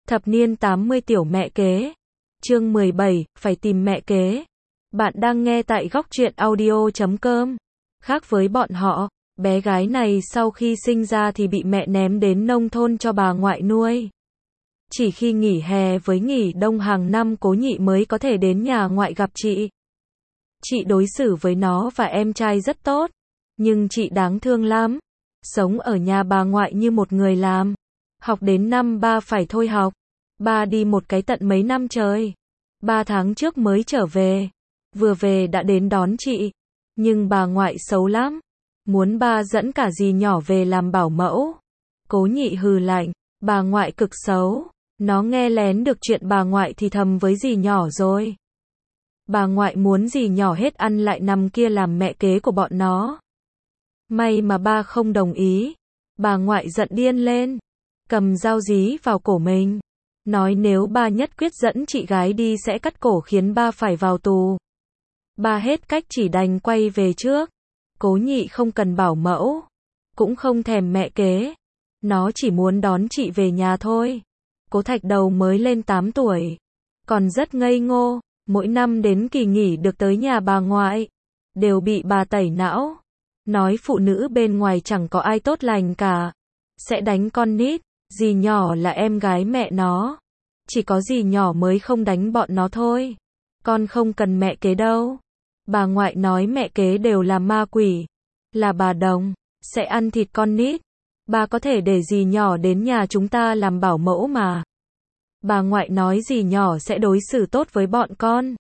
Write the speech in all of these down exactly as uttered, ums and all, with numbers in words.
Thập niên tám mươi tiểu mẹ kế. Chương mười bảy, phải tìm mẹ kế. Bạn đang nghe tại góc truyện audio chấm com. Khác với bọn họ, bé gái này sau khi sinh ra thì bị mẹ ném đến nông thôn cho bà ngoại nuôi. Chỉ khi nghỉ hè với nghỉ đông hàng năm Cố Nhị mới có thể đến nhà ngoại gặp chị. Chị đối xử với nó và em trai rất tốt, nhưng chị đáng thương lắm. Sống ở nhà bà ngoại như một người làm. Học đến năm ba phải thôi học. Ba đi một cái tận mấy năm trời. Ba tháng trước mới trở về. Vừa về đã đến đón chị. Nhưng bà ngoại xấu lắm. Muốn ba dẫn cả dì nhỏ về làm bảo mẫu. Cố Nhị hừ lạnh. Bà ngoại cực xấu. Nó nghe lén được chuyện bà ngoại thì thầm với dì nhỏ rồi. Bà ngoại muốn dì nhỏ hết ăn lại nằm kia làm mẹ kế của bọn nó. May mà ba không đồng ý. Bà ngoại giận điên lên. Cầm dao dí vào cổ mình. Nói nếu ba nhất quyết dẫn chị gái đi sẽ cắt cổ khiến ba phải vào tù. Ba hết cách chỉ đành quay về trước. Cố Nhị không cần bảo mẫu. Cũng không thèm mẹ kế. Nó chỉ muốn đón chị về nhà thôi. Cố Thạch Đầu mới lên tám tuổi. Còn rất ngây ngô. Mỗi năm đến kỳ nghỉ được tới nhà bà ngoại. Đều bị bà tẩy não. Nói phụ nữ bên ngoài chẳng có ai tốt lành cả. Sẽ đánh con nít. Dì nhỏ là em gái mẹ nó. Chỉ có dì nhỏ mới không đánh bọn nó thôi. Con không cần mẹ kế đâu. Bà ngoại nói mẹ kế đều là ma quỷ. Là bà đồng. Sẽ ăn thịt con nít. Bà có thể để dì nhỏ đến nhà chúng ta làm bảo mẫu mà. Bà ngoại nói dì nhỏ sẽ đối xử tốt với bọn con.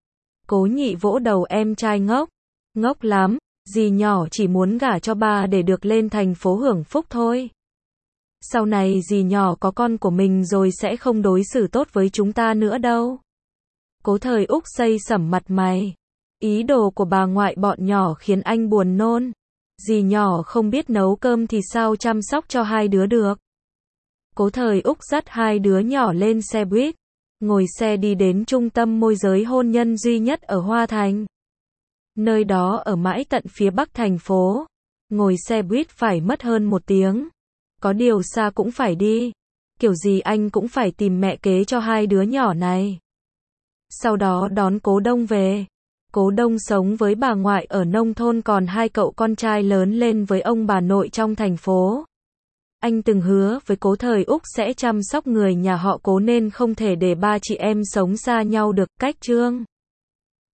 Cố Nhị vỗ đầu em trai ngốc. Ngốc lắm. Dì nhỏ chỉ muốn gả cho bà để được lên thành phố hưởng phúc thôi. Sau này dì nhỏ có con của mình rồi sẽ không đối xử tốt với chúng ta nữa đâu. Cố Thời Úc xây sẩm mặt mày. Ý đồ của bà ngoại bọn nhỏ khiến anh buồn nôn. Dì nhỏ không biết nấu cơm thì sao chăm sóc cho hai đứa được. Cố Thời Úc dắt hai đứa nhỏ lên xe buýt. Ngồi xe đi đến trung tâm môi giới hôn nhân duy nhất ở Hoa Thành. Nơi đó ở mãi tận phía bắc thành phố. Ngồi xe buýt phải mất hơn một tiếng. Có điều xa cũng phải đi. Kiểu gì anh cũng phải tìm mẹ kế cho hai đứa nhỏ này. Sau đó đón Cố Đông về. Cố Đông sống với bà ngoại ở nông thôn còn hai cậu con trai lớn lên với ông bà nội trong thành phố. Anh từng hứa với Cố Thời Úc sẽ chăm sóc người nhà họ Cố nên không thể để ba chị em sống xa nhau được. Cách chương